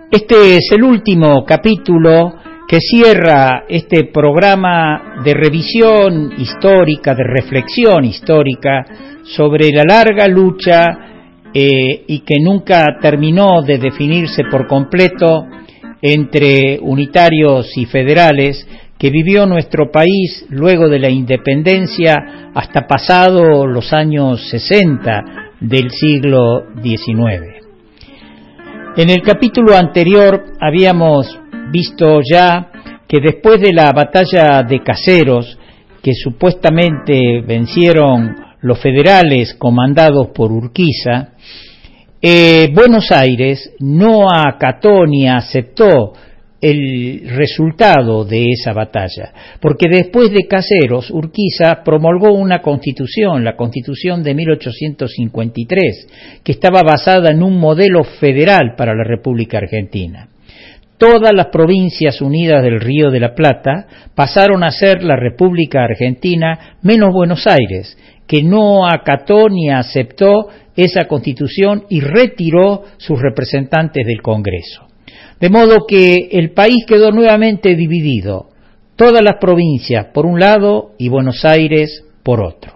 Este es el último capítulo que cierra este programa de revisión histórica, de reflexión histórica sobre la larga lucha y que nunca terminó de definirse por completo entre unitarios y federales que vivió nuestro país luego de la independencia hasta pasado los años 60 del siglo XIX. En el capítulo anterior habíamos visto ya que después de la batalla de Caseros, que supuestamente vencieron los federales comandados por Urquiza, Buenos Aires no acató ni aceptó el resultado de esa batalla, porque después de Caseros, Urquiza promulgó una constitución, la Constitución de 1853, que estaba basada en un modelo federal para la República Argentina. Todas las provincias unidas del Río de la Plata pasaron a ser la República Argentina, menos Buenos Aires, que no acató ni aceptó esa constitución y retiró sus representantes del Congreso. De modo que el país quedó nuevamente dividido, todas las provincias por un lado y Buenos Aires por otro.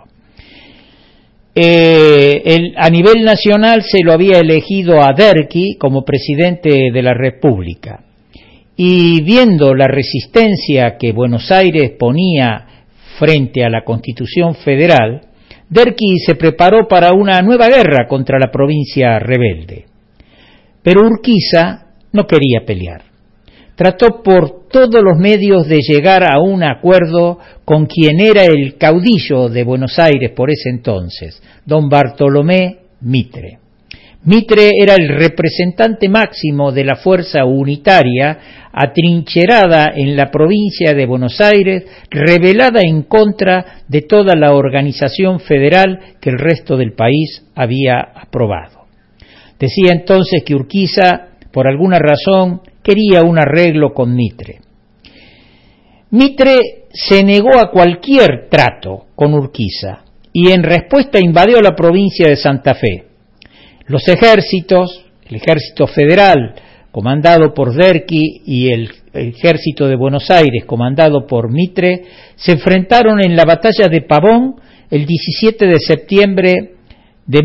A nivel nacional se lo había elegido a Derqui como presidente de la República. Y viendo la resistencia que Buenos Aires ponía frente a la Constitución Federal, Derqui se preparó para una nueva guerra contra la provincia rebelde. Pero Urquiza no quería pelear. Trató por todos los medios de llegar a un acuerdo con quien era el caudillo de Buenos Aires por ese entonces, don Bartolomé Mitre. Mitre era el representante máximo de la fuerza unitaria atrincherada en la provincia de Buenos Aires, rebelada en contra de toda la organización federal que el resto del país había aprobado. Decía entonces que Urquiza, por alguna razón, quería un arreglo con Mitre. Mitre se negó a cualquier trato con Urquiza y en respuesta invadió la provincia de Santa Fe. Los ejércitos, el ejército federal comandado por Derqui y el ejército de Buenos Aires comandado por Mitre, se enfrentaron en la batalla de Pavón el 17 de septiembre de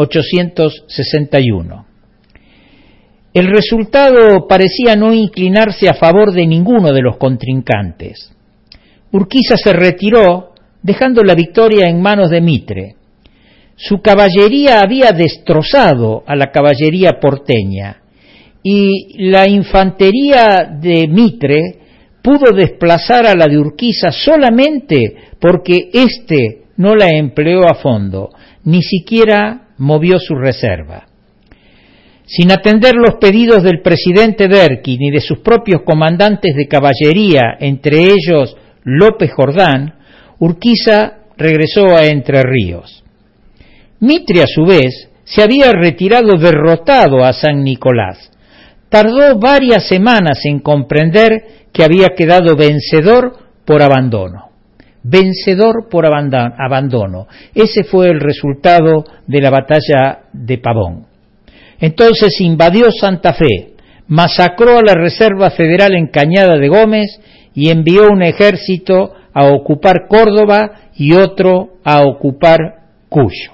1861. El resultado parecía no inclinarse a favor de ninguno de los contrincantes. Urquiza se retiró, dejando la victoria en manos de Mitre. Su caballería había destrozado a la caballería porteña y la infantería de Mitre pudo desplazar a la de Urquiza solamente porque éste no la empleó a fondo, ni siquiera movió su reserva. Sin atender los pedidos del presidente Derqui ni de sus propios comandantes de caballería, entre ellos López Jordán, Urquiza regresó a Entre Ríos. Mitre, a su vez, se había retirado derrotado a San Nicolás. Tardó varias semanas en comprender que había quedado vencedor por abandono. Vencedor por abandono. Ese fue el resultado de la batalla de Pavón. Entonces invadió Santa Fe, masacró a la Reserva Federal en Cañada de Gómez y envió un ejército a ocupar Córdoba y otro a ocupar Cuyo.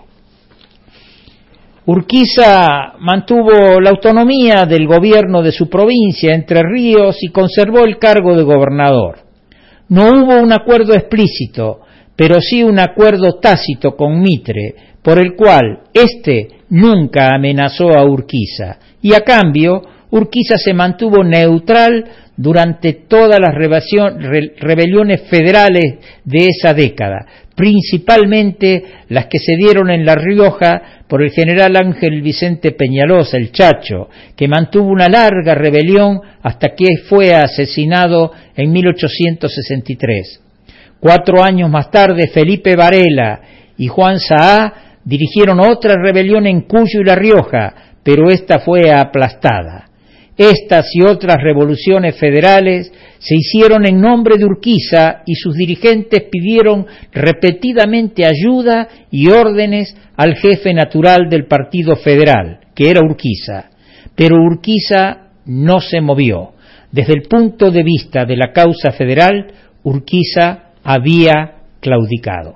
Urquiza mantuvo la autonomía del gobierno de su provincia, Entre Ríos, y conservó el cargo de gobernador. No hubo un acuerdo explícito, pero sí un acuerdo tácito con Mitre, por el cual éste nunca amenazó a Urquiza, y a cambio Urquiza se mantuvo neutral durante todas las rebeliones federales de esa década, principalmente las que se dieron en La Rioja por el general Ángel Vicente Peñalosa, el Chacho, que mantuvo una larga rebelión hasta que fue asesinado en 1863. 4 años más tarde, Felipe Varela y Juan Saá dirigieron otra rebelión en Cuyo y La Rioja, pero esta fue aplastada. Estas y otras revoluciones federales se hicieron en nombre de Urquiza y sus dirigentes pidieron repetidamente ayuda y órdenes al jefe natural del Partido Federal, que era Urquiza. Pero Urquiza no se movió. Desde el punto de vista de la causa federal, Urquiza había claudicado.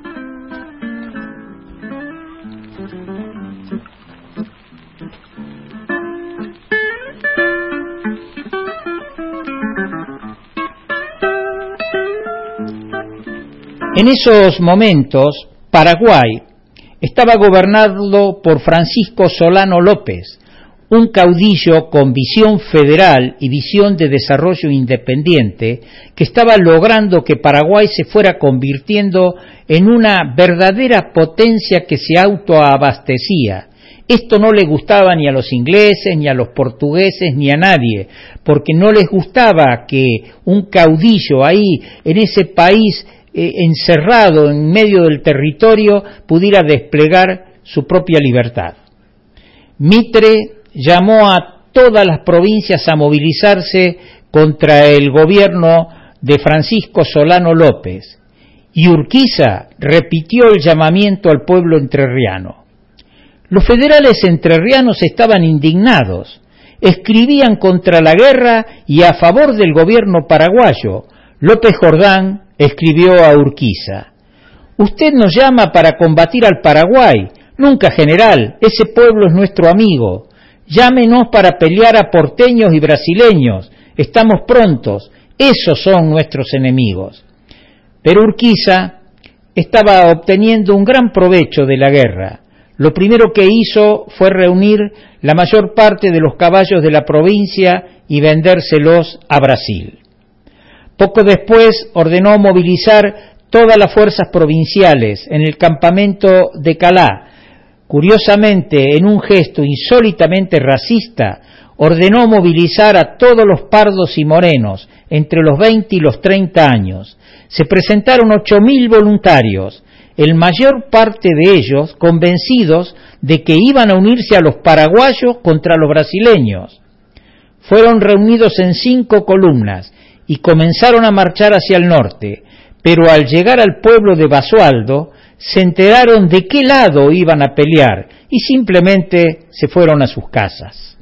En esos momentos, Paraguay estaba gobernado por Francisco Solano López, un caudillo con visión federal y visión de desarrollo independiente que estaba logrando que Paraguay se fuera convirtiendo en una verdadera potencia que se autoabastecía. Esto no le gustaba ni a los ingleses, ni a los portugueses, ni a nadie, porque no les gustaba que un caudillo ahí, en ese país encerrado en medio del territorio, pudiera desplegar su propia libertad. Mitre llamó a todas las provincias a movilizarse contra el gobierno de Francisco Solano López, y Urquiza repitió el llamamiento al pueblo entrerriano. Los federales entrerrianos estaban indignados, escribían contra la guerra y a favor del gobierno paraguayo. López Jordán escribió a Urquiza: «Usted nos llama para combatir al Paraguay. Nunca, general, ese pueblo es nuestro amigo. Llámenos para pelear a porteños y brasileños. Estamos prontos. Esos son nuestros enemigos». Pero Urquiza estaba obteniendo un gran provecho de la guerra. Lo primero que hizo fue reunir la mayor parte de los caballos de la provincia y vendérselos a Brasil. Poco después ordenó movilizar todas las fuerzas provinciales en el campamento de Calá. Curiosamente, en un gesto insólitamente racista, ordenó movilizar a todos los pardos y morenos entre los 20 y los 30 años. Se presentaron 8.000 voluntarios, el mayor parte de ellos convencidos de que iban a unirse a los paraguayos contra los brasileños. Fueron reunidos en 5 columnas y comenzaron a marchar hacia el norte, pero al llegar al pueblo de Basualdo, se enteraron de qué lado iban a pelear y simplemente se fueron a sus casas.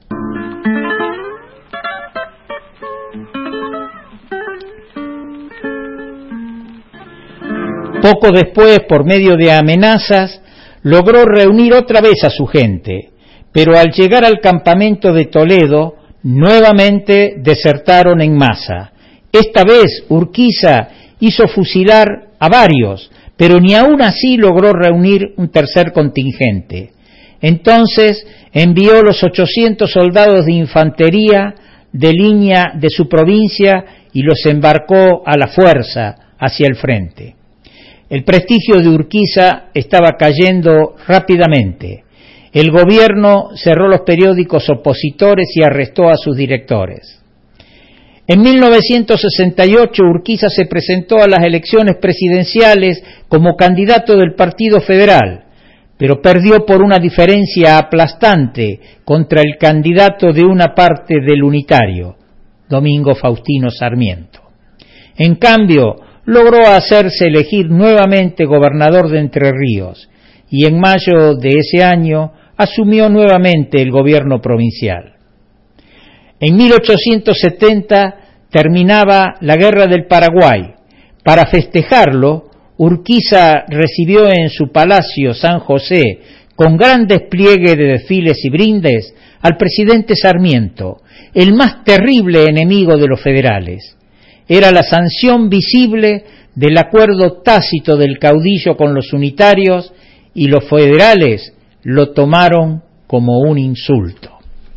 Poco después, por medio de amenazas, logró reunir otra vez a su gente, pero al llegar al campamento de Toledo, nuevamente desertaron en masa. Esta vez Urquiza hizo fusilar a varios, pero ni aún así logró reunir un tercer contingente. Entonces envió los 800 soldados de infantería de línea de su provincia y los embarcó a la fuerza hacia el frente. El prestigio de Urquiza estaba cayendo rápidamente. El gobierno cerró los periódicos opositores y arrestó a sus directores. En 1968 Urquiza se presentó a las elecciones presidenciales como candidato del Partido Federal, pero perdió por una diferencia aplastante contra el candidato de una parte del unitario, Domingo Faustino Sarmiento. En cambio, logró hacerse elegir nuevamente gobernador de Entre Ríos y en mayo de ese año asumió nuevamente el gobierno provincial. En 1870 terminaba la Guerra del Paraguay. Para festejarlo, Urquiza recibió en su palacio San José, con gran despliegue de desfiles y brindes, al presidente Sarmiento, el más terrible enemigo de los federales. Era la sanción visible del acuerdo tácito del caudillo con los unitarios y los federales lo tomaron como un insulto.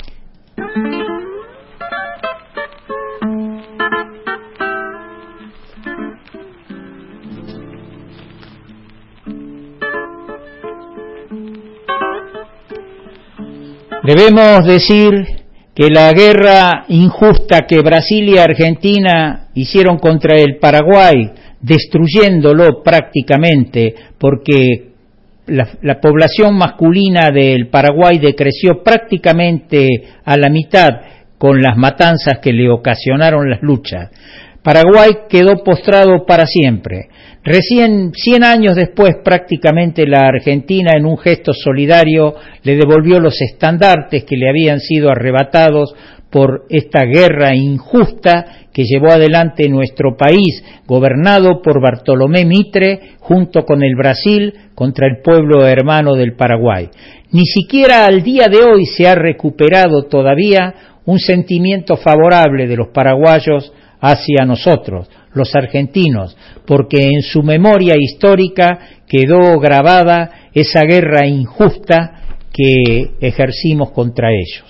Debemos decir que la guerra injusta que Brasil y Argentina hicieron contra el Paraguay, destruyéndolo prácticamente, porque la población masculina del Paraguay decreció prácticamente a la mitad con las matanzas que le ocasionaron las luchas. Paraguay quedó postrado para siempre. Recién 100 años después, prácticamente, la Argentina, en un gesto solidario, le devolvió los estandartes que le habían sido arrebatados por esta guerra injusta que llevó adelante nuestro país, gobernado por Bartolomé Mitre, junto con el Brasil, contra el pueblo hermano del Paraguay. Ni siquiera al día de hoy se ha recuperado todavía un sentimiento favorable de los paraguayos hacia nosotros, los argentinos, porque en su memoria histórica quedó grabada esa guerra injusta que ejercimos contra ellos.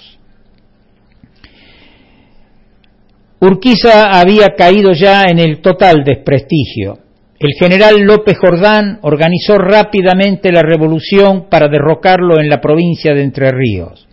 Urquiza había caído ya en el total desprestigio. El general López Jordán organizó rápidamente la revolución para derrocarlo en la provincia de Entre Ríos.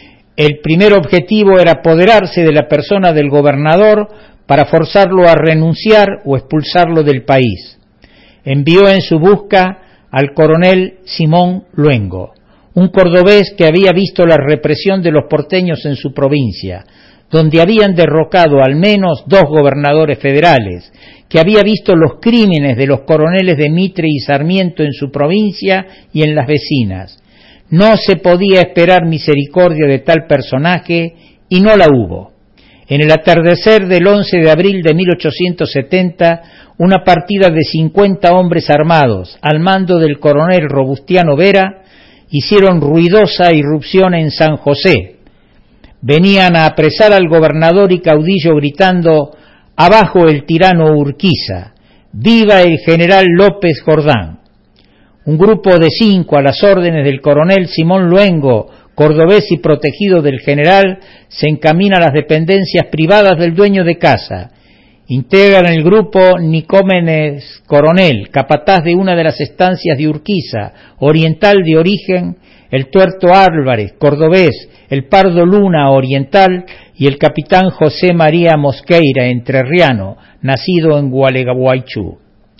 El primer objetivo era apoderarse de la persona del gobernador para forzarlo a renunciar o expulsarlo del país. Envió en su busca al coronel Simón Luengo, un cordobés que había visto la represión de los porteños en su provincia, donde habían derrocado al menos 2 gobernadores federales, que había visto los crímenes de los coroneles de Mitre y Sarmiento en su provincia y en las vecinas. No se podía esperar misericordia de tal personaje y no la hubo. En el atardecer del 11 de abril de 1870, una partida de 50 hombres armados, al mando del coronel Robustiano Vera, hicieron ruidosa irrupción en San José. Venían a apresar al gobernador y caudillo gritando: «Abajo el tirano Urquiza, viva el general López Jordán». Un grupo de 5 a las órdenes del coronel Simón Luengo, cordobés y protegido del general, se encamina a las dependencias privadas del dueño de casa. Integran el grupo Nicómenes Coronel, capataz de una de las estancias de Urquiza, oriental de origen, el Tuerto Álvarez, cordobés, el Pardo Luna, oriental, y el capitán José María Mosqueira, entrerriano, nacido en Gualeguaychú.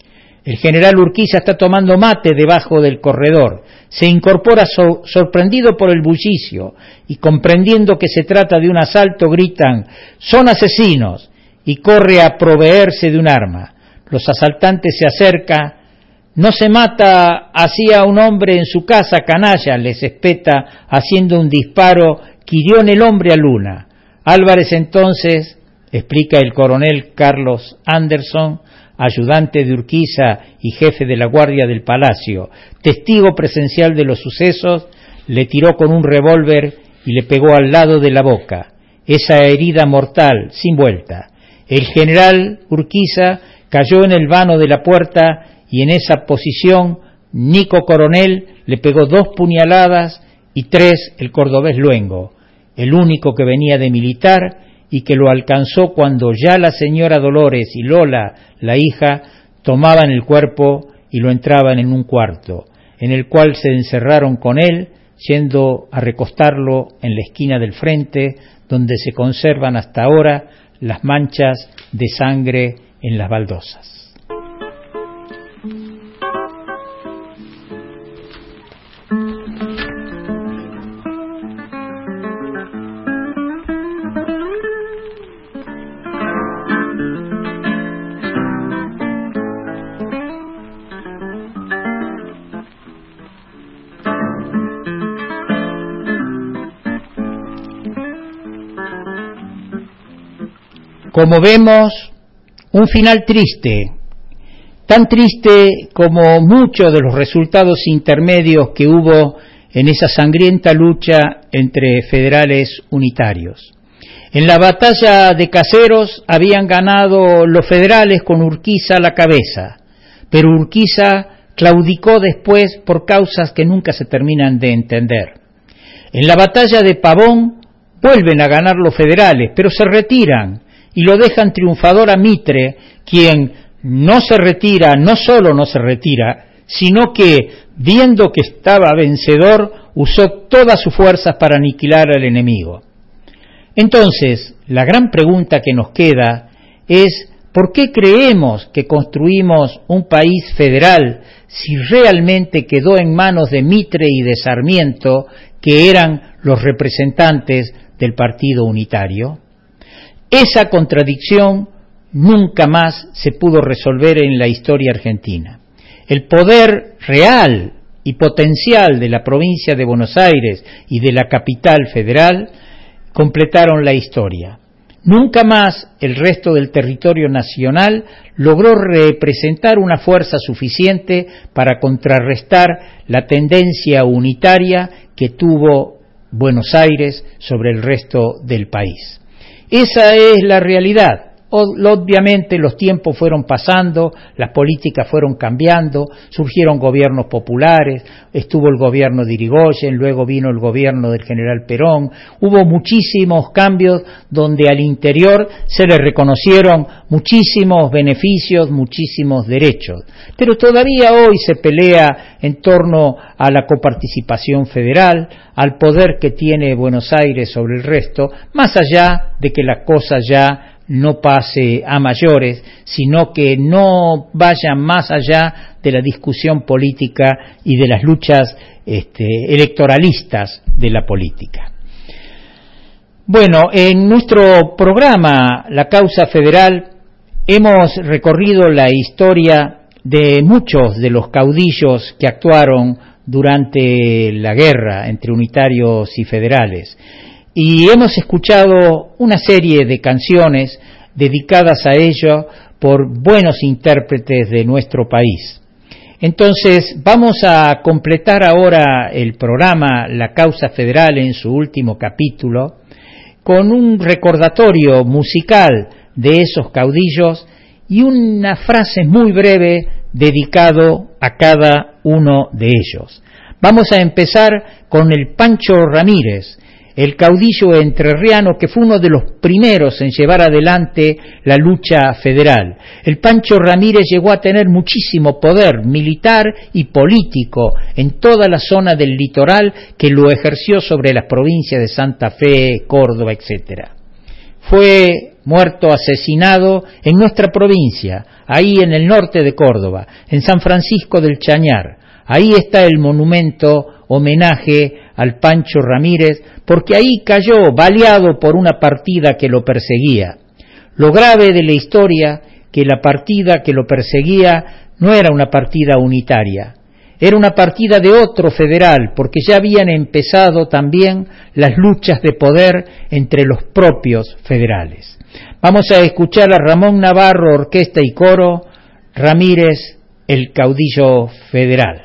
El general Urquiza está tomando mate debajo del corredor. Se incorpora sorprendido por el bullicio y, comprendiendo que se trata de un asalto, gritan: «¡Son asesinos!», y corre a proveerse de un arma. Los asaltantes se acercan. «No se mata así a un hombre en su casa, canalla», les espeta, haciendo un disparo que hirió en el hombre a Luna. Álvarez entonces, explica el coronel Carlos Anderson, ayudante de Urquiza y jefe de la guardia del palacio, testigo presencial de los sucesos, le tiró con un revólver y le pegó al lado de la boca. Esa herida mortal, sin vuelta. El general Urquiza cayó en el vano de la puerta y en esa posición Nico Coronel le pegó 2 puñaladas y 3 el cordobés Luengo, el único que venía de militar y que lo alcanzó cuando ya la señora Dolores y Lola, la hija, tomaban el cuerpo y lo entraban en un cuarto, en el cual se encerraron con él, yendo a recostarlo en la esquina del frente, donde se conservan hasta ahora las manchas de sangre en las baldosas. Como vemos, un final triste, tan triste como muchos de los resultados intermedios que hubo en esa sangrienta lucha entre federales unitarios. En la batalla de Caseros habían ganado los federales con Urquiza a la cabeza, pero Urquiza claudicó después por causas que nunca se terminan de entender. En la batalla de Pavón vuelven a ganar los federales, pero se retiran y lo dejan triunfador a Mitre, quien no se retira, no solo no se retira, sino que, viendo que estaba vencedor, usó todas sus fuerzas para aniquilar al enemigo. Entonces, la gran pregunta que nos queda es: ¿por qué creemos que construimos un país federal si realmente quedó en manos de Mitre y de Sarmiento, que eran los representantes del Partido Unitario? Esa contradicción nunca más se pudo resolver en la historia argentina. El poder real y potencial de la provincia de Buenos Aires y de la capital federal completaron la historia. Nunca más el resto del territorio nacional logró representar una fuerza suficiente para contrarrestar la tendencia unitaria que tuvo Buenos Aires sobre el resto del país. Esa es la realidad. Obviamente los tiempos fueron pasando, las políticas fueron cambiando, surgieron gobiernos populares, estuvo el gobierno de Irigoyen, luego vino el gobierno del general Perón, hubo muchísimos cambios donde al interior se le reconocieron muchísimos beneficios, muchísimos derechos, pero todavía hoy se pelea en torno a la coparticipación federal, al poder que tiene Buenos Aires sobre el resto, más allá de que la cosa ya no pase a mayores, sino que no vaya más allá de la discusión política y de las luchas electoralistas de la política. Bueno, en nuestro programa La Causa Federal hemos recorrido la historia de muchos de los caudillos que actuaron durante la guerra entre unitarios y federales. Y hemos escuchado una serie de canciones dedicadas a ello por buenos intérpretes de nuestro país. Entonces vamos a completar ahora el programa La Causa Federal en su último capítulo con un recordatorio musical de esos caudillos y una frase muy breve dedicado a cada uno de ellos. Vamos a empezar con el Pancho Ramírez, el caudillo entrerriano que fue uno de los primeros en llevar adelante la lucha federal. El Pancho Ramírez llegó a tener muchísimo poder militar y político en toda la zona del litoral, que lo ejerció sobre las provincias de Santa Fe, Córdoba, etc. Fue muerto, asesinado en nuestra provincia, ahí en el norte de Córdoba, en San Francisco del Chañar. Ahí está el monumento homenaje al Pancho Ramírez, porque ahí cayó baleado por una partida que lo perseguía. Lo grave de la historia, que la partida que lo perseguía no era una partida unitaria, era una partida de otro federal, porque ya habían empezado también las luchas de poder entre los propios federales. Vamos a escuchar a Ramón Navarro, orquesta y coro, Ramírez, el caudillo federal.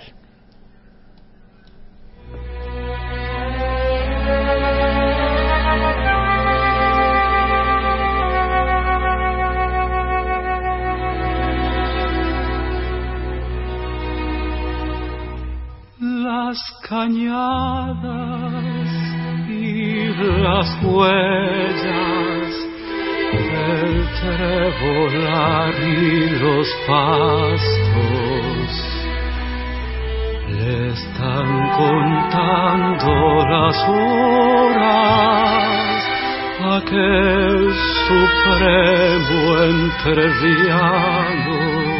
Las cañadas y las huellas del trebolar y los pastos le están contando las horas a aquel supremo entrerriano.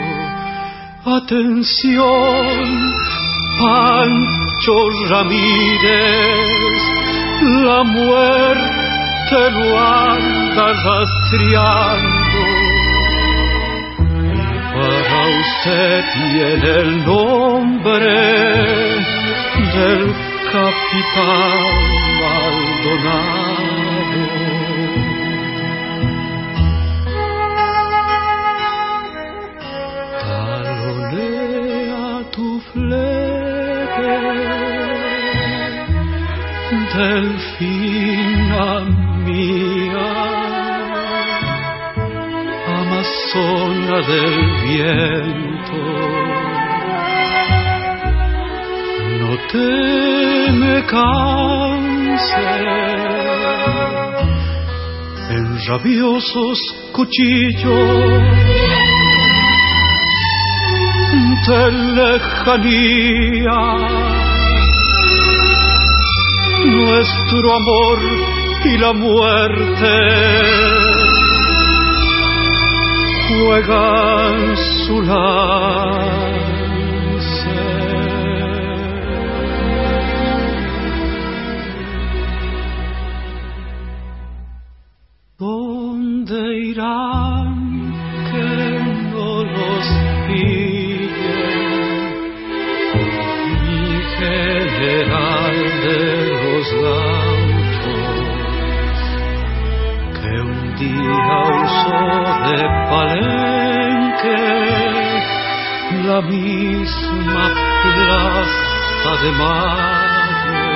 Atención, Pancho Ramírez, la muerte lo anda rastreando. Para usted tiene el nombre del capitán Maldonado. Talonea tu flete, Delfina mía, Amazona del viento, no te me canses en rabiosos cuchillos de lejanía. Nuestro amor y la muerte juegan su lance. ¿Dónde irán día usó de Palenque la misma plaza de Mayo,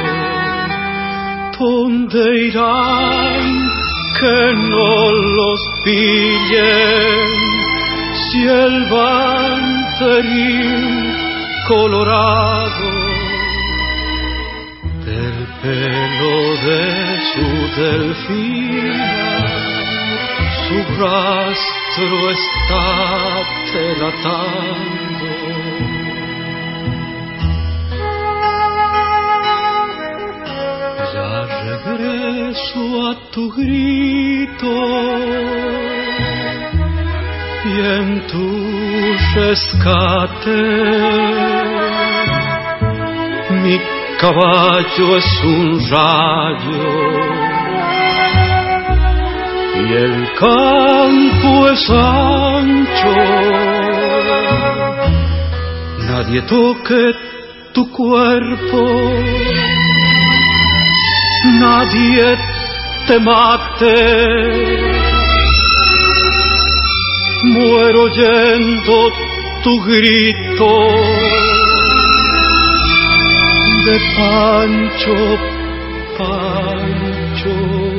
donde irán que no los pillen si el banderín colorado del pelo de su delfina su rastro está delatando. Ya regreso a tu grito y en tu rescate mi caballo es un rayo y el campo es ancho. Nadie toque tu cuerpo, nadie te mate. Muero oyendo tu grito de Pancho, Pancho.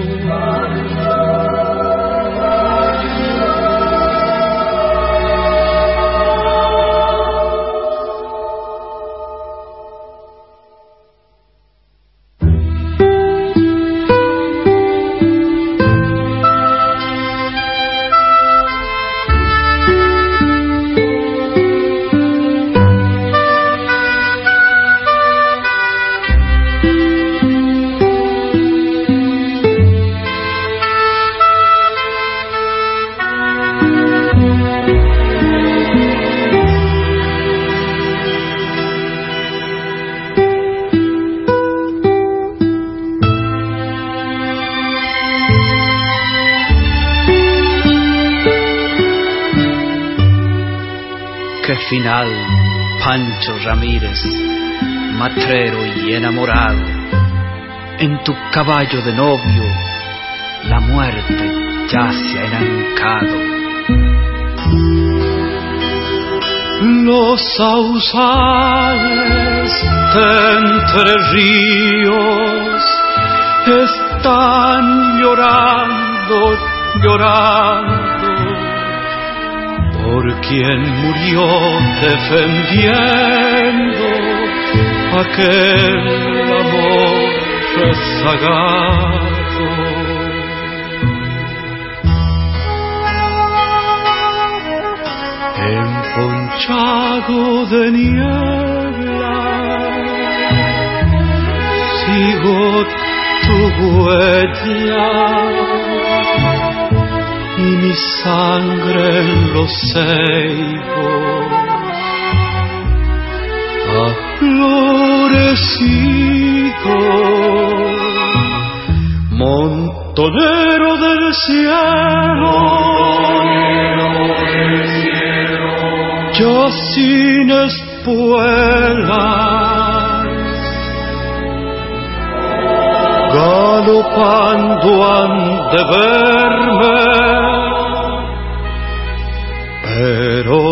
Final, Pancho Ramírez, matrero y enamorado, en tu caballo de novio, la muerte ya se ha enancado. Los sausales de Entre Ríos están llorando, llorando por quien murió defendiendo aquel amor rezagado. Emponchado de niebla sigo tu huella y mi sangre en los ceibos ha florecido. Montonero del cielo, ya sin espuelas, galopando han de verme, pero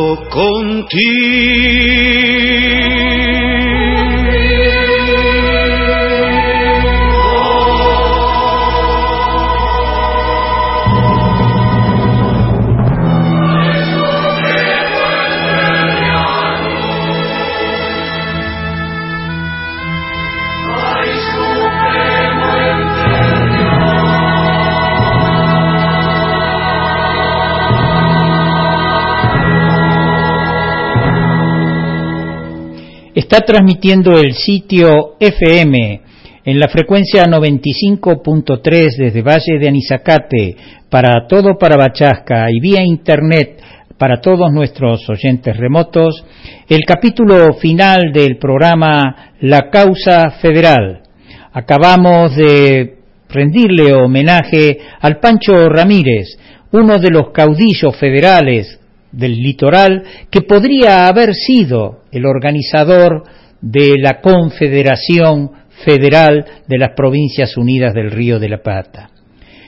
Está transmitiendo el sitio FM en la frecuencia 95.3 desde Valle de Anizacate para todo Parabachasca y vía internet para todos nuestros oyentes remotos, el capítulo final del programa La Causa Federal. Acabamos de rendirle homenaje al Pancho Ramírez, uno de los caudillos federales del litoral que podría haber sido el organizador de la Confederación Federal de las Provincias Unidas del Río de la Plata.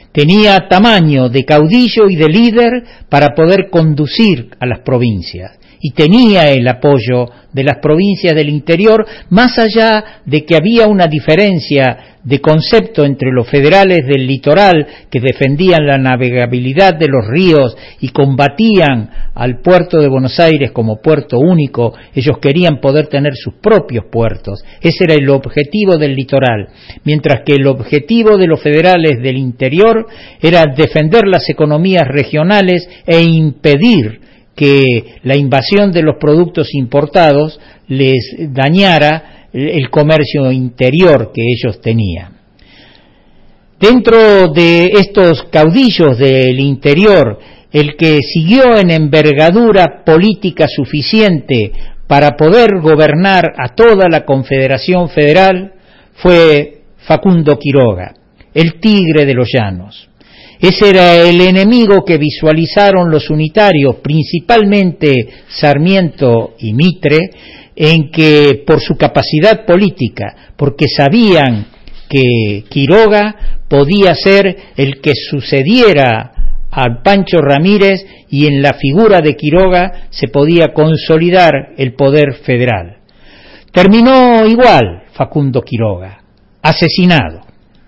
Tenía tamaño de caudillo y de líder para poder conducir a las provincias, y tenía el apoyo de las provincias del interior, más allá de que había una diferencia de concepto entre los federales del litoral, que defendían la navegabilidad de los ríos y combatían al puerto de Buenos Aires como puerto único. Ellos querían poder tener sus propios puertos. Ese era el objetivo del litoral, mientras que el objetivo de los federales del interior era defender las economías regionales e impedir que la invasión de los productos importados les dañara el comercio interior que ellos tenían. Dentro de estos caudillos del interior, el que siguió en envergadura política suficiente para poder gobernar a toda la Confederación Federal fue Facundo Quiroga, el tigre de los llanos. Ese era el enemigo que visualizaron los unitarios, principalmente Sarmiento y Mitre, en que por su capacidad política, porque sabían que Quiroga podía ser el que sucediera a Pancho Ramírez, y en la figura de Quiroga se podía consolidar el poder federal. Terminó igual Facundo Quiroga, asesinado.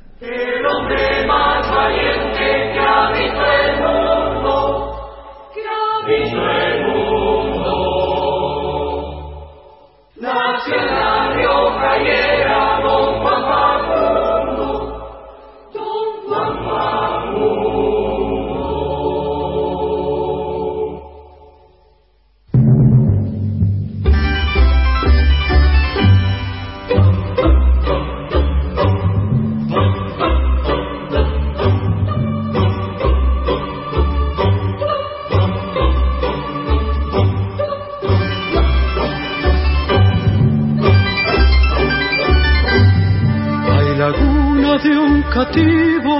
De un cativo,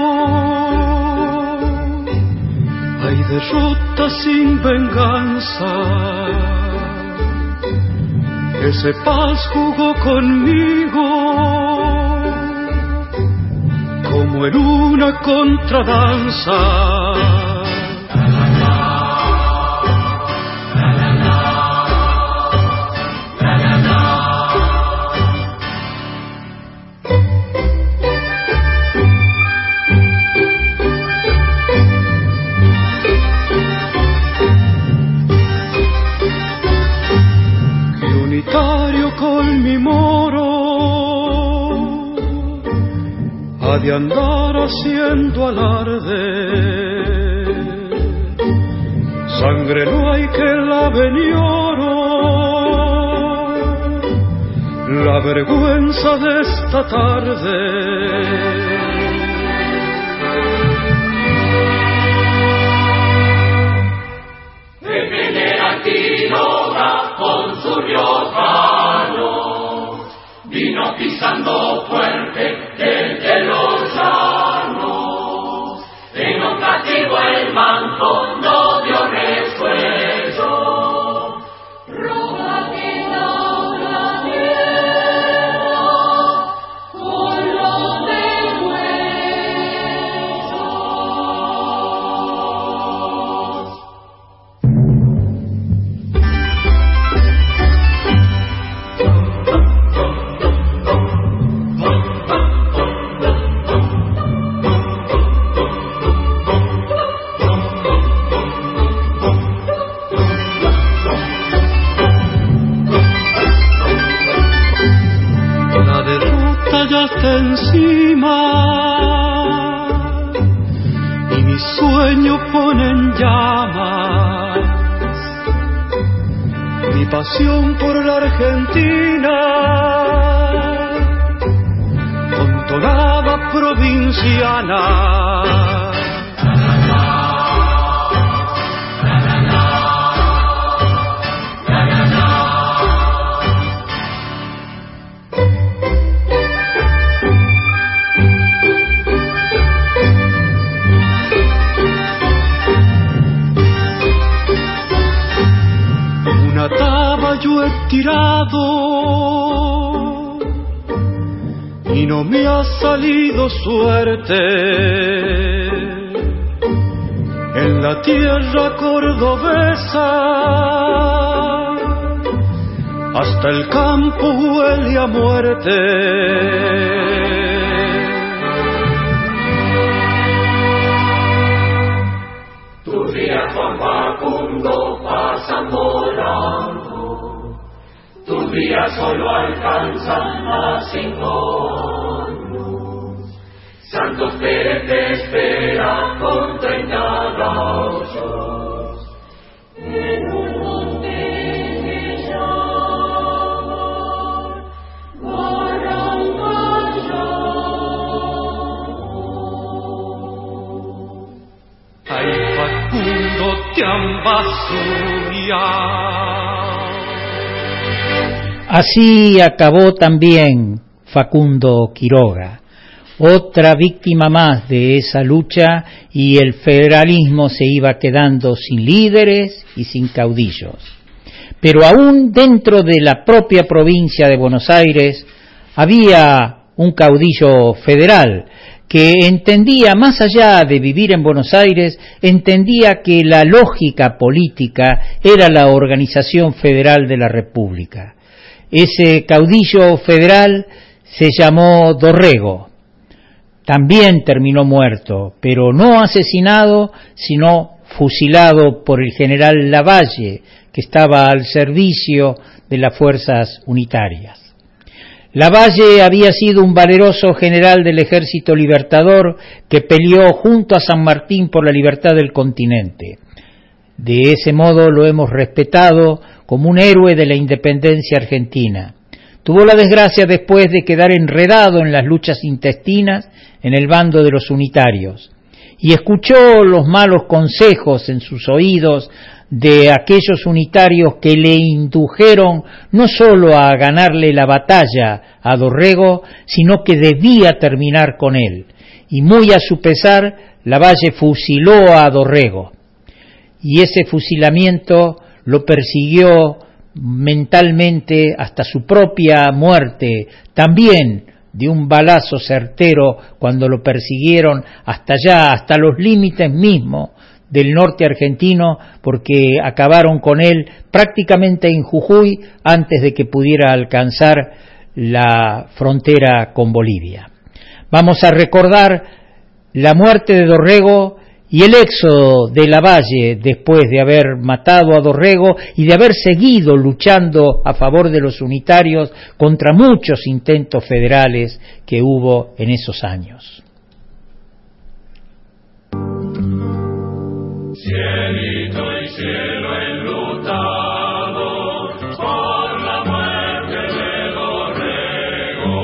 hay derrota sin venganza. Ese paz jugó conmigo como en una contradanza. Con mi moro ha de andar haciendo alarde, sangre no hay que la venioro, la vergüenza de esta tarde. Con sus riojanos vino pisando fuerte desde los llanos. En un cativo el manto no dio resuello. Roja quita la tierra con los ya está encima y mi sueño pone en llamas mi pasión por la Argentina, con tonada provinciana. Yo he tirado y no me ha salido suerte. la tierra cordobesa, hasta el campo huele a muerte. Tus días, Juan Facundo, pasan volando, tus días solo alcanzan a 5 años. Santos Pérez te espera con 30 gauchos en un monte que llaman Barrancayo. Ay, Facundo, te han basureado. Así acabó también Facundo Quiroga, otra víctima más de esa lucha, y el federalismo se iba quedando sin líderes y sin caudillos. Pero aún dentro de la propia provincia de Buenos Aires había un caudillo federal que entendía, más allá de vivir en Buenos Aires, entendía que la lógica política era la organización federal de la República. Ese caudillo federal se llamó Dorrego. También terminó muerto, pero no asesinado, sino fusilado por el general Lavalle, que estaba al servicio de las fuerzas unitarias. Lavalle había sido un valeroso general del Ejército Libertador que peleó junto a San Martín por la libertad del continente. De ese modo lo hemos respetado como un héroe de la independencia argentina. Tuvo la desgracia después de quedar enredado en las luchas intestinas en el bando de los unitarios, y escuchó los malos consejos en sus oídos de aquellos unitarios que le indujeron no solo a ganarle la batalla a Dorrego, sino que debía terminar con él, y muy a su pesar Lavalle fusiló a Dorrego, y ese fusilamiento lo persiguió mentalmente hasta su propia muerte, también de un balazo certero cuando lo persiguieron hasta allá, hasta los límites mismos del norte argentino, porque acabaron con él prácticamente en Jujuy antes de que pudiera alcanzar la frontera con Bolivia. Vamos a recordar la muerte de Dorrego y el éxodo de Lavalle después de haber matado a Dorrego y de haber seguido luchando a favor de los unitarios contra muchos intentos federales que hubo en esos años. Cielito y cielo enlutado por la muerte de Dorrego,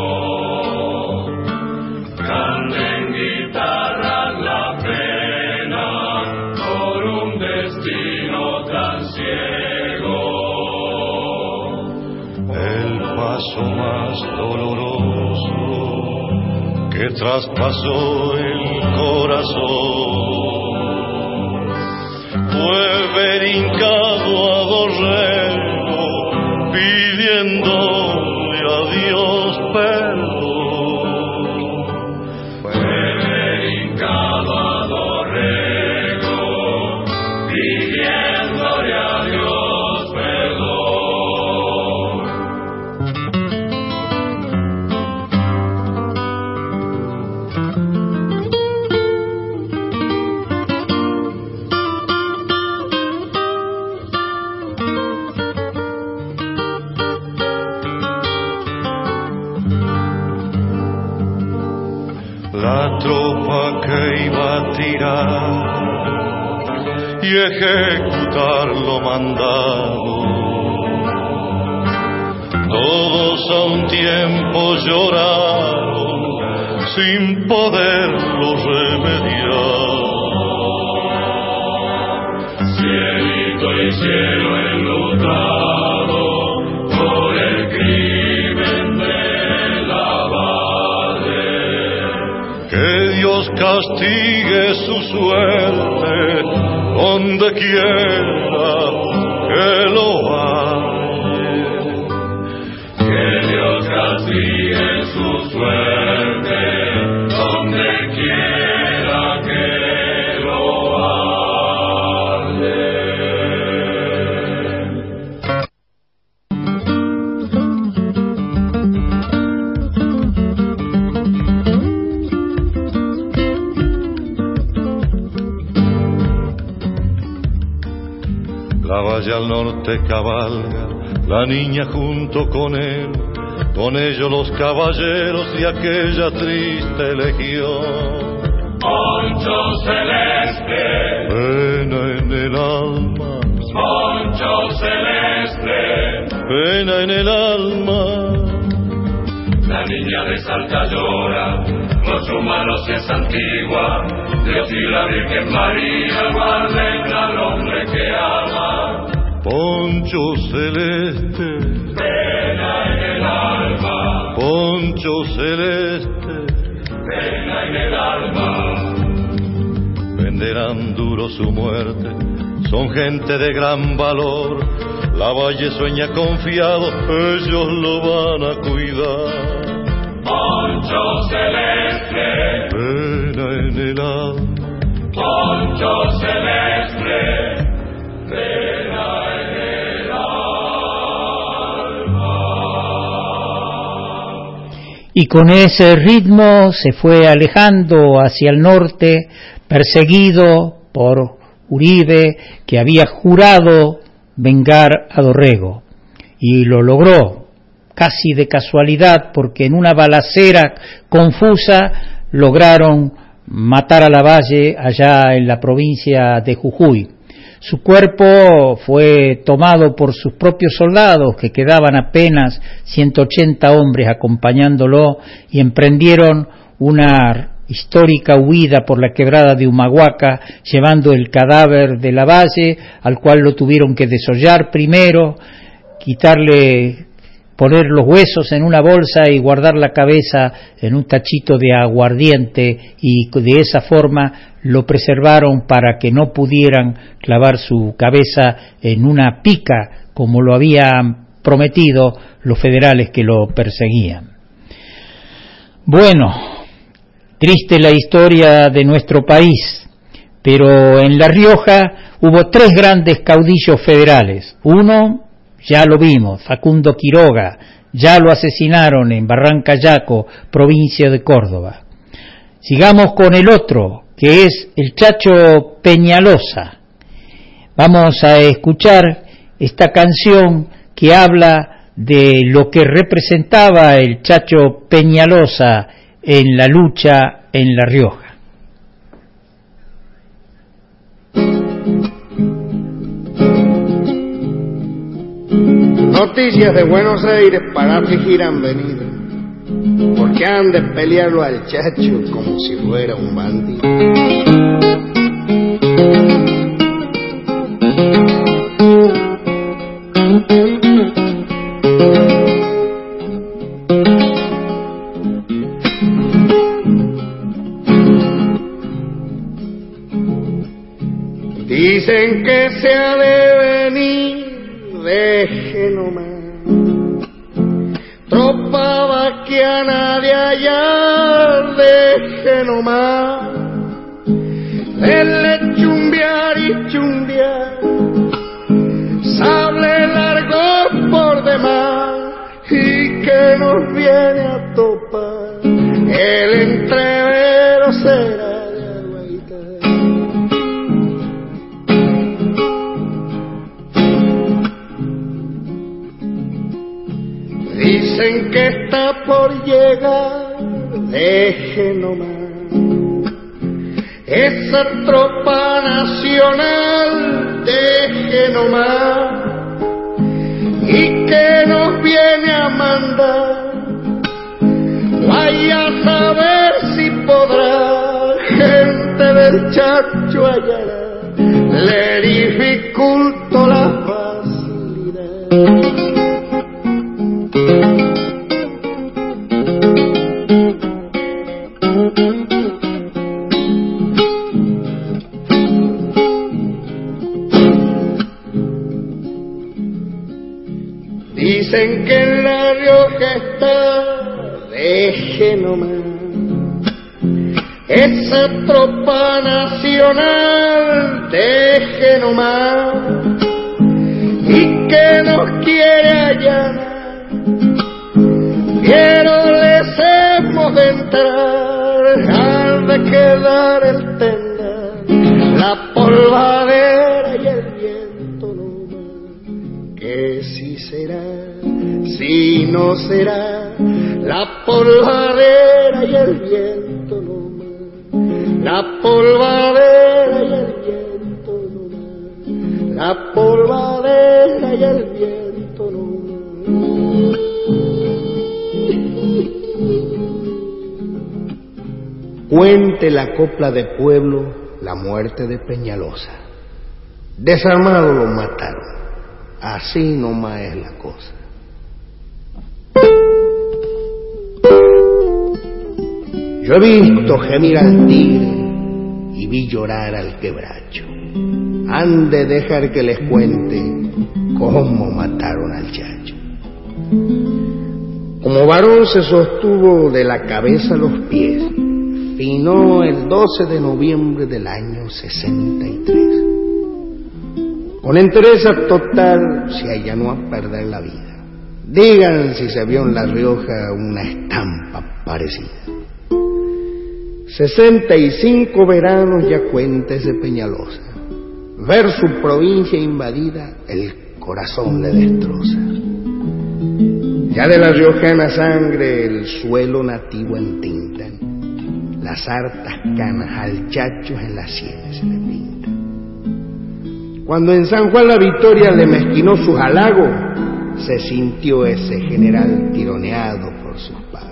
canten guitarras la pena por un destino tan ciego. El paso más doloroso que traspasó el corazón fue ver hincado a Dorrego pidiéndole a Dios perdón. Fue ver hincado a Dorrego pidiéndole a Dios perdón. La tropa que iba a tirar y ejecutar lo mandado, todos a un tiempo lloraron sin poderlo remediar. Cielito y cielo enlutado por el crimen de Lavalle, que Dios castigue su suerte donde quiera que lo halle. Que Dios castigue su suerte donde quiera que lo allá al norte cabalga la niña junto con él, con ellos los caballeros de aquella triste legión. Poncho celeste, pena en el alma, poncho celeste, pena en el alma. La niña de Salta llora, con su mano se es antigua, Dios y la Virgen María guarden al hombre que ama. Poncho celeste, Pena en el alma, poncho celeste, pena en el alma. venderán duro su muerte, son gente de gran valor, la valle sueña confiado, ellos lo van a cuidar. Poncho celeste, Pena en el alma, poncho celeste, pena en el alma. Y con ese ritmo se fue alejando hacia el norte, perseguido por Uribe, que había jurado vengar a Dorrego, y lo logró casi de casualidad, porque en una balacera confusa lograron matar a Lavalle allá en la provincia de Jujuy. Su cuerpo fue tomado por sus propios soldados, que quedaban apenas 180 hombres acompañándolo, y emprendieron una histórica huida por la quebrada de Humahuaca, llevando el cadáver de Lavalle, al cual lo tuvieron que desollar primero, poner los huesos en una bolsa y guardar la cabeza en un tachito de aguardiente, y de esa forma lo preservaron para que no pudieran clavar su cabeza en una pica como lo habían prometido los federales que lo perseguían. Bueno, triste la historia de nuestro país, pero en La Rioja hubo 3 grandes caudillos federales. Uno, ya lo vimos, Facundo Quiroga, ya lo asesinaron en Barranca Yaco, provincia de Córdoba. Sigamos con el otro, que es el Chacho Peñalosa. Vamos a escuchar esta canción que habla de lo que representaba el Chacho Peñalosa en la lucha en La Rioja. Noticias de Buenos Aires para afligir han venido, porque han de pelearlo al Chacho como si fuera un bandido. Dicen que se ha de venir, deje nomás, tropa vaquiana de allá, deje nomás, denle chumbear y chumbear, sable largo por demás, y que nos viene a topar, el entrevero será. Dicen que está por llegar, deje nomás, esa tropa nacional, deje nomás, y que nos viene a mandar, vaya a saber si podrá, gente del Chacho hallará, le dificulto la facilidad. Dicen que en La Rioja está, deje nomás, esa tropa nacional, deje nomás, y que nos quiere allanar, pero les hemos de entrar, al de quedar el tendal, la polvadera y el viento nomás. no será la polvadera y el viento nomás, la polvadera y el viento nomás, la polvadera y el viento nomás. Cuente la copla de pueblo la muerte de Peñalosa. Desarmado lo mataron. Así nomás es la cosa. Yo he visto gemir al tigre y vi llorar al quebracho. Han de dejar que les cuente cómo mataron al chacho. Como varón se sostuvo de la cabeza a los pies. Finó el 12 de noviembre del año 63. Con entereza total se allanó a perder la vida. Digan si se vio en La Rioja una estampa parecida. 65 veranos ya cuenta ese Peñalosa. Ver su provincia invadida, el corazón le destroza. Ya de la riojana sangre el suelo nativo entintan. Las hartas canas al chacho en las sienes se le pintan. Cuando en San Juan la Victoria le mezquinó sus halagos, se sintió ese general tironeado por sus pagos.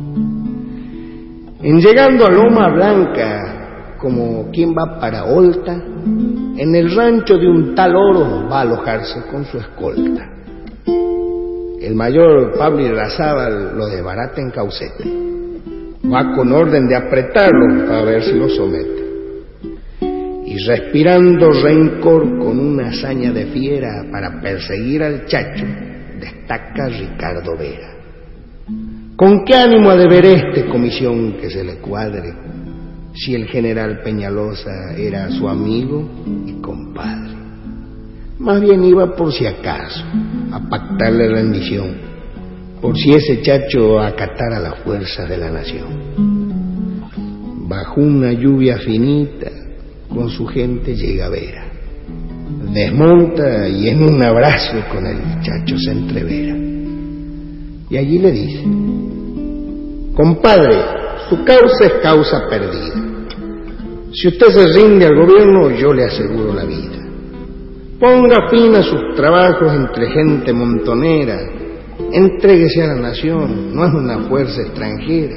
En llegando a Loma Blanca, como quien va para Olta, en el rancho de un tal Oro va a alojarse con su escolta. El mayor Pablo Irrazábal lo desbarata en Caucete. Va con orden de apretarlo para ver si lo somete. Y respirando rencor con una hazaña de fiera para perseguir al chacho, destaca Ricardo Vera. ¿Con qué ánimo ha de ver comisión que se le cuadre si el general Peñalosa era su amigo y compadre? Más bien iba por si acaso a pactarle rendición, por si ese chacho acatara la fuerza de la nación. Bajo una lluvia finita, con su gente llega Vera. Desmonta y en un abrazo con el chacho se entrevera. Y allí le dice: compadre, su causa es causa perdida. Si usted se rinde al gobierno, yo le aseguro la vida. Ponga fin a sus trabajos entre gente montonera. Entréguese a la nación, no es una fuerza extranjera.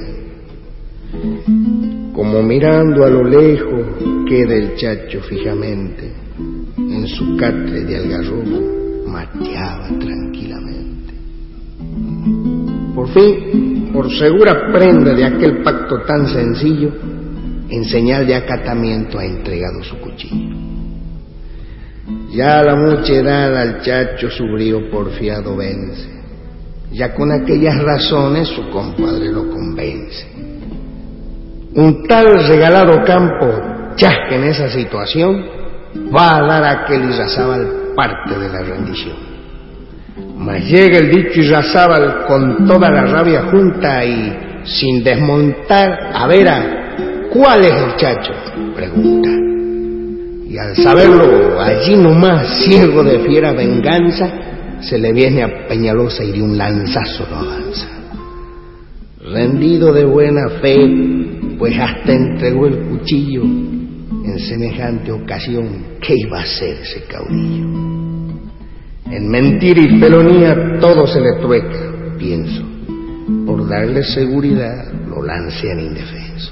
Como mirando a lo lejos queda el chacho fijamente, en su catre de algarrobo mateaba tranquilamente. Por fin, por segura prenda de aquel pacto tan sencillo, en señal de acatamiento ha entregado su cuchillo. Ya la mucha edad al chacho su brío porfiado vence. Ya con aquellas razones su compadre lo convence. Un tal regalado campo, chasque en esa situación, va a dar a aquel Irrazábal parte de la rendición. Mas llega el dicho Irrazábal con toda la rabia junta y, sin desmontar, a Vera, ¿cuál es el chacho?, pregunta. Y al saberlo, allí nomás, ciego de fiera venganza, se le viene a Peñalosa y de un lanzazo lo avanza. Rendido de buena fe, pues hasta entregó el cuchillo, en semejante ocasión, ¿qué iba a hacer ese caudillo? En mentira y felonía todo se le trueca, pienso. Por darle seguridad lo lancean indefenso.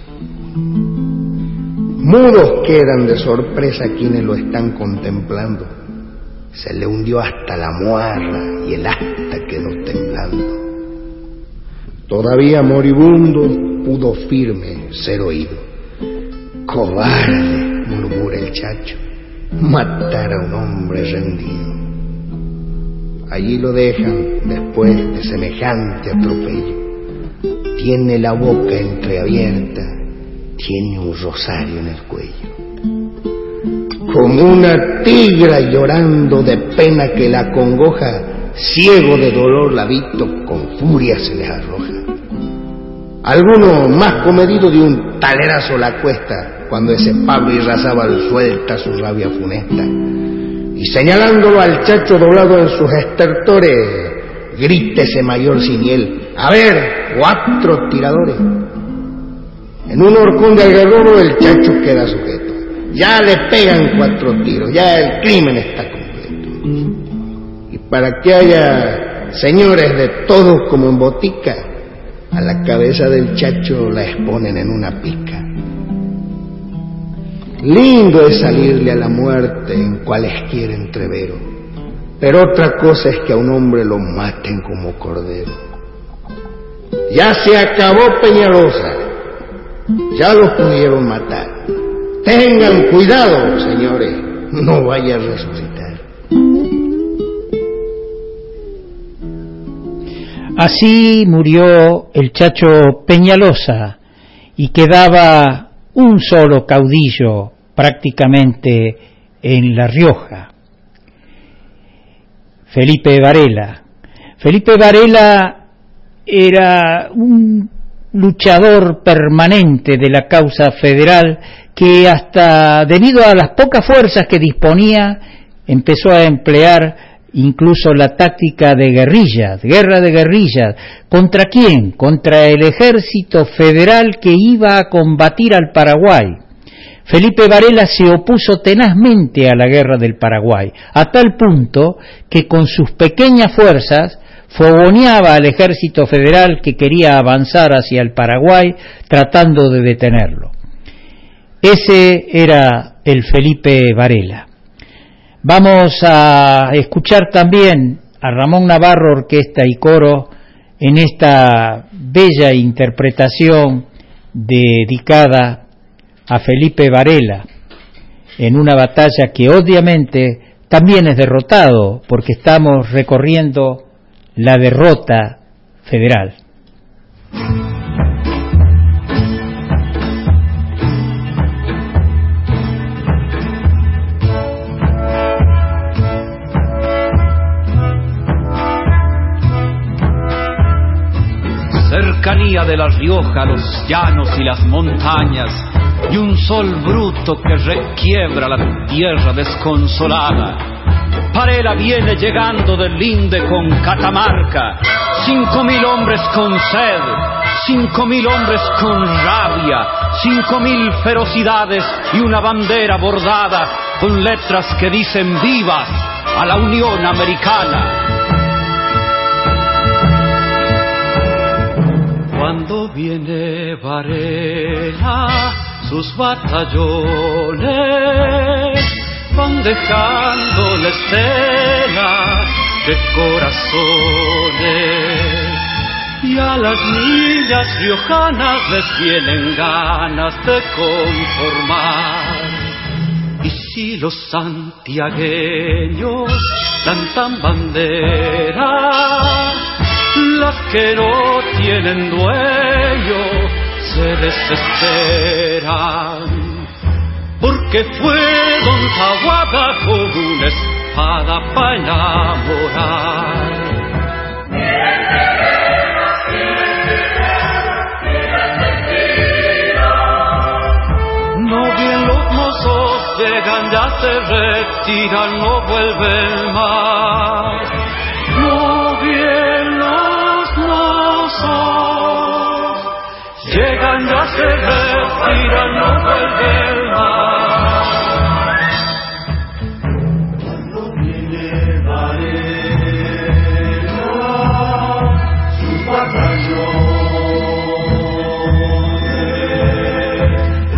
Mudos quedan de sorpresa quienes lo están contemplando. Se le hundió hasta la muarra y el asta quedó temblando. Todavía moribundo pudo firme ser oído. Cobarde, murmura el chacho, matar a un hombre rendido. Allí lo dejan después de semejante atropello. Tiene la boca entreabierta, tiene un rosario en el cuello. Como una tigra llorando de pena que la congoja, ciego de dolor la visto, con furia se les arroja. Alguno más comedido de un talerazo la cuesta, cuando ese Pablo Irrazábal suelta su rabia funesta, y señalándolo al chacho doblado en sus estertores, grita ese mayor Siniel. A ver, 4 tiradores. En un horcón de algarrobo el Chacho queda sujeto. Ya le pegan 4 tiros, ya el crimen está completo. Y para que haya señores de todos como en botica, a la cabeza del Chacho la exponen en una pica. Lindo es salirle a la muerte en cualesquiera entrevero, pero otra cosa es que a un hombre lo maten como cordero. Ya se acabó Peñalosa, ya lo pudieron matar. Tengan cuidado, señores, no vaya a resucitar. Así murió el Chacho Peñalosa y quedaba un solo caudillo prácticamente en La Rioja, Felipe Varela. Felipe Varela era un luchador permanente de la causa federal que hasta debido a las pocas fuerzas que disponía empezó a emplear incluso la táctica de guerrillas, guerra de guerrillas. ¿Contra quién? Contra el ejército federal que iba a combatir al Paraguay. Felipe Varela se opuso tenazmente a la guerra del Paraguay, a tal punto que con sus pequeñas fuerzas fogoneaba al ejército federal que quería avanzar hacia el Paraguay tratando de detenerlo. Ese era el Felipe Varela. Vamos a escuchar también a Ramón Navarro Orquesta y Coro en esta bella interpretación dedicada a Felipe Varela en una batalla que obviamente también es derrotado porque estamos recorriendo la derrota federal. Cercanía de La Rioja, los llanos y las montañas, y un sol bruto que requiebra la tierra desconsolada. Varela viene llegando del linde con Catamarca, 5.000 hombres con sed, 5.000 hombres con rabia, 5.000 ferocidades y una bandera bordada con letras que dicen vivas a la Unión Americana. Cuando viene Varela, sus batallones van dejando la estela de corazones, y a las niñas riojanas les vienen ganas de conformar. Y si los santiagueños cantan bandera, las que no tienen dueño se desesperan, porque fue Don Tahuada con una espada para enamorar. No bien los mozos llegan, ya se retiran, no vuelven más. No bien los mozos llegan, ya se retiran, no vuelven más. Cuando viene Varela, sus batallones,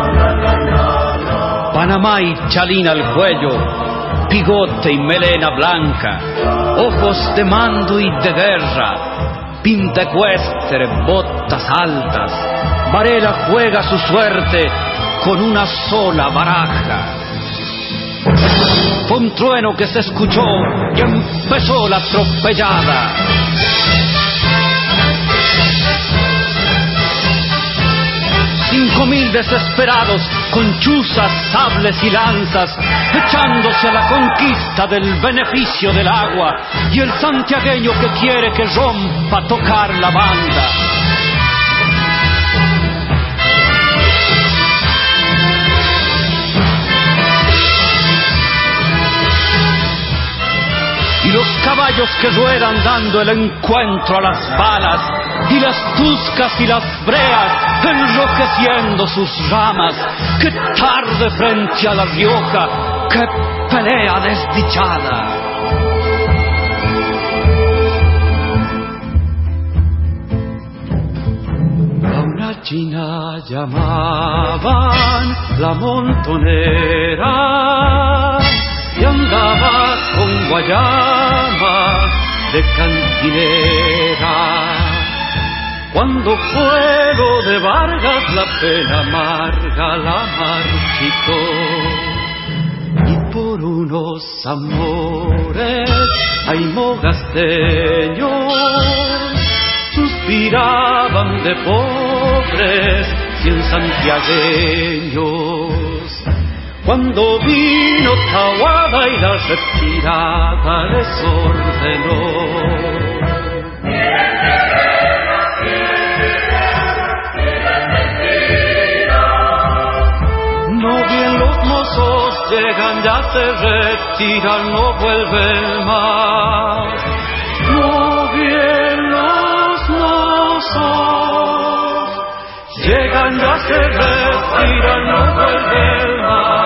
Panamá y chalina al cuello, bigote y melena blanca, ojos de mando y de guerra, pinta ecuestre, botas altas. Varela juega su suerte con una sola baraja. Fue un trueno que se escuchó y empezó la atropellada. Cinco 5.000 desesperados con chuzas, sables y lanzas, echándose a la conquista del beneficio del agua, y el santiagueño que quiere que rompa a tocar la banda. Y los caballos caballos que ruedan dando el encuentro a las balas, y las tuscas y las breas enrojeciendo sus ramas. ¡Qué tarde frente a La Rioja! ¡Qué pelea desdichada! A una china llamaban la montonera y andaba con guayama de cantinera. Cuando fue lo de Vargas, la pena amarga la marchitó. Y por unos amores ay mogasteños suspiraban de pobres 100 santiagueños. Cuando vino Tahuada y la retirada les ordenó: no bien los mozos llegan, ya se retiran, no vuelven más. No bien los mozos llegan, ya se retiran, no vuelven más.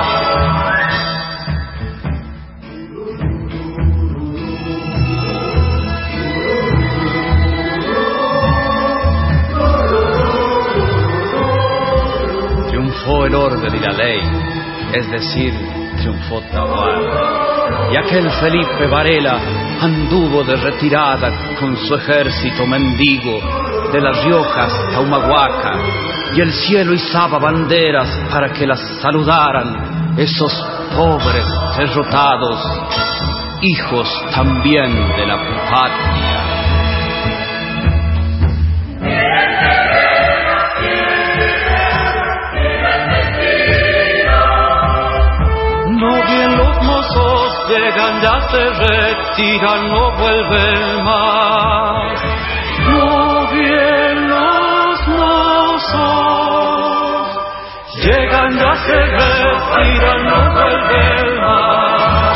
Triunfó el orden y la ley, es decir, triunfó Tahuada. Y aquel Felipe Varela anduvo de retirada con su ejército mendigo de Las Riojas a Humahuaca, y el cielo izaba banderas para que las saludaran esos pobres derrotados, hijos también de la patria. No bien los mozos llegan, ya se retiran, no vuelven más. No bien los mozos llegan, ya se retiran, no vuelven más.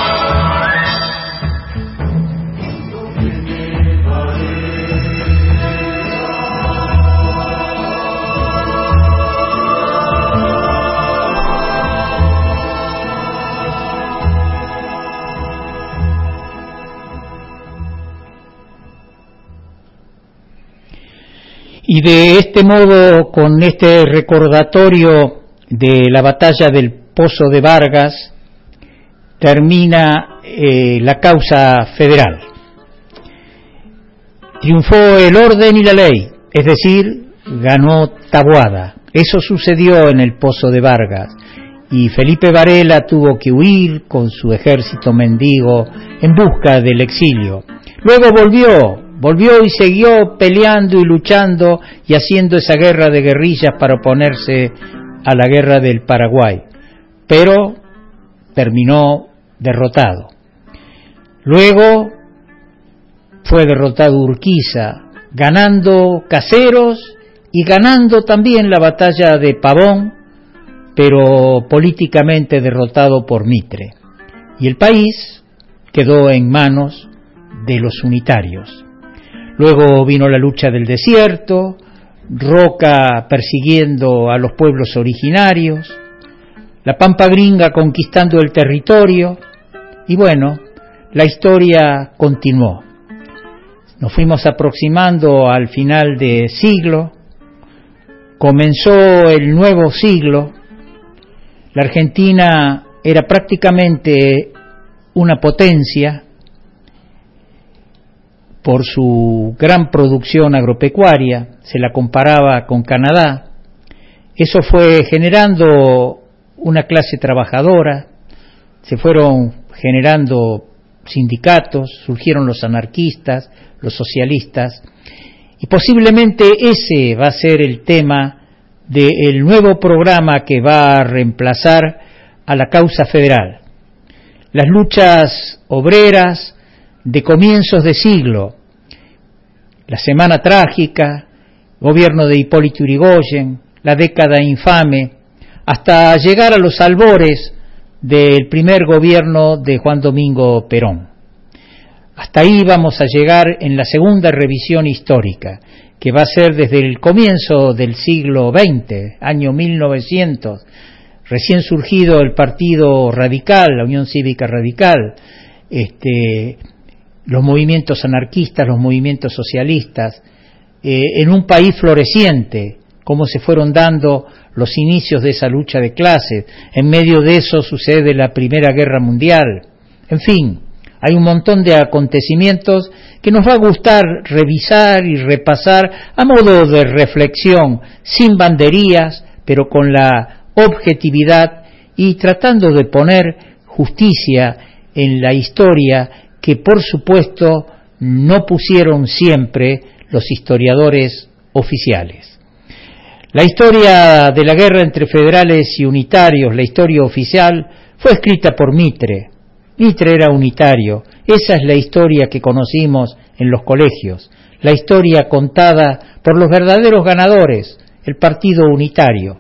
Y de este modo, con este recordatorio de la batalla del Pozo de Vargas, termina la causa federal. Triunfó el orden y la ley, es decir, ganó Taboada. Eso sucedió en el Pozo de Vargas, y Felipe Varela tuvo que huir con su ejército mendigo en busca del exilio. Luego volvió y siguió peleando y luchando y haciendo esa guerra de guerrillas para oponerse a la guerra del Paraguay, pero terminó derrotado. Luego fue derrotado Urquiza, ganando Caseros y ganando también la batalla de Pavón, pero políticamente derrotado por Mitre, y el país quedó en manos de los unitarios. Luego vino la lucha del desierto, Roca persiguiendo a los pueblos originarios, la Pampa Gringa conquistando el territorio, y bueno, la historia continuó. Nos fuimos aproximando al final de siglo, comenzó el nuevo siglo. La Argentina era prácticamente una potencia por su gran producción agropecuaria, se la comparaba con Canadá. Eso fue generando una clase trabajadora, se fueron generando sindicatos, surgieron los anarquistas, los socialistas, y posiblemente ese va a ser el tema del nuevo programa que va a reemplazar a la causa federal. Las luchas obreras de comienzos de siglo, la Semana Trágica, gobierno de Hipólito Yrigoyen, la década infame, hasta llegar a los albores del primer gobierno de Juan Domingo Perón. hasta ahí vamos a llegar en la segunda revisión histórica, que va a ser desde el comienzo del siglo XX, año 1900, recién surgido el Partido Radical, la Unión Cívica Radical, los movimientos anarquistas, los movimientos socialistas, en un país floreciente, cómo se fueron dando los inicios de esa lucha de clases. En medio de eso sucede la Primera Guerra Mundial. En fin, hay un montón de acontecimientos que nos va a gustar revisar y repasar a modo de reflexión, sin banderías, pero con la objetividad y tratando de poner justicia en la historia que, por supuesto, no pusieron siempre los historiadores oficiales. La historia de la guerra entre federales y unitarios, la historia oficial, fue escrita por Mitre. Mitre era unitario. Esa es la historia que conocimos en los colegios, la historia contada por los verdaderos ganadores, el Partido Unitario.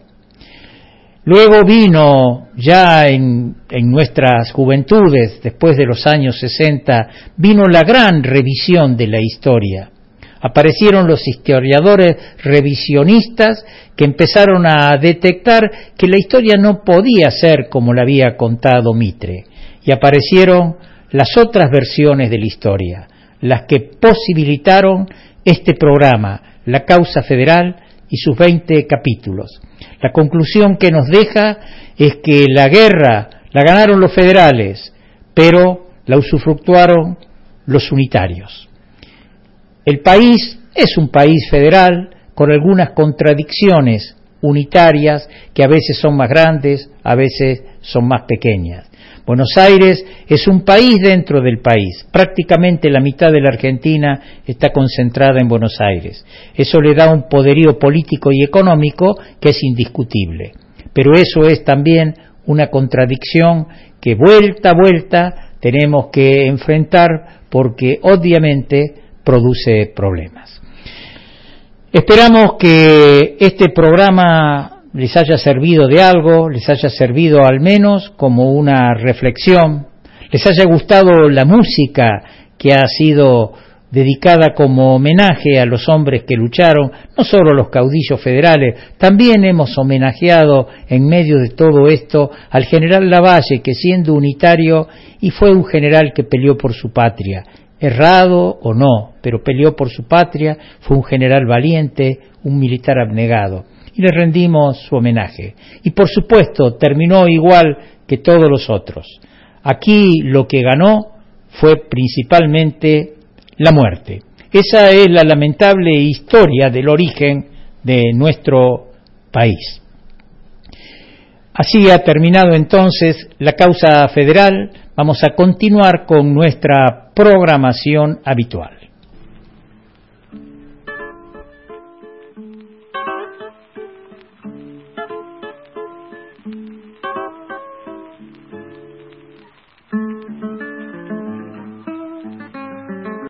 Luego vino, ya en nuestras juventudes, después de los años 60, vino la gran revisión de la historia. Aparecieron los historiadores revisionistas que empezaron a detectar que la historia no podía ser como la había contado Mitre. Y aparecieron las otras versiones de la historia, las que posibilitaron este programa, La Causa Federal y sus 20 capítulos. La conclusión que nos deja es que la guerra la ganaron los federales, pero la usufructuaron los unitarios. El país es un país federal con algunas contradicciones unitarias que a veces son más grandes, a veces son más pequeñas. Buenos Aires es un país dentro del país. Prácticamente la mitad de la Argentina está concentrada en Buenos Aires. Eso le da un poderío político y económico que es indiscutible. Pero eso es también una contradicción que vuelta a vuelta tenemos que enfrentar porque obviamente produce problemas. Esperamos que este programa les haya servido de algo, les haya servido al menos como una reflexión, les haya gustado la música que ha sido dedicada como homenaje a los hombres que lucharon, no solo los caudillos federales, también hemos homenajeado en medio de todo esto al general Lavalle, que siendo unitario y fue un general que peleó por su patria, errado o no, pero peleó por su patria, fue un general valiente, un militar abnegado. Y le rendimos su homenaje. Y por supuesto terminó igual que todos los otros. Aquí lo que ganó fue principalmente la muerte. Esa es la lamentable historia del origen de nuestro país. Así ha terminado entonces la causa federal. Vamos a continuar con nuestra programación habitual.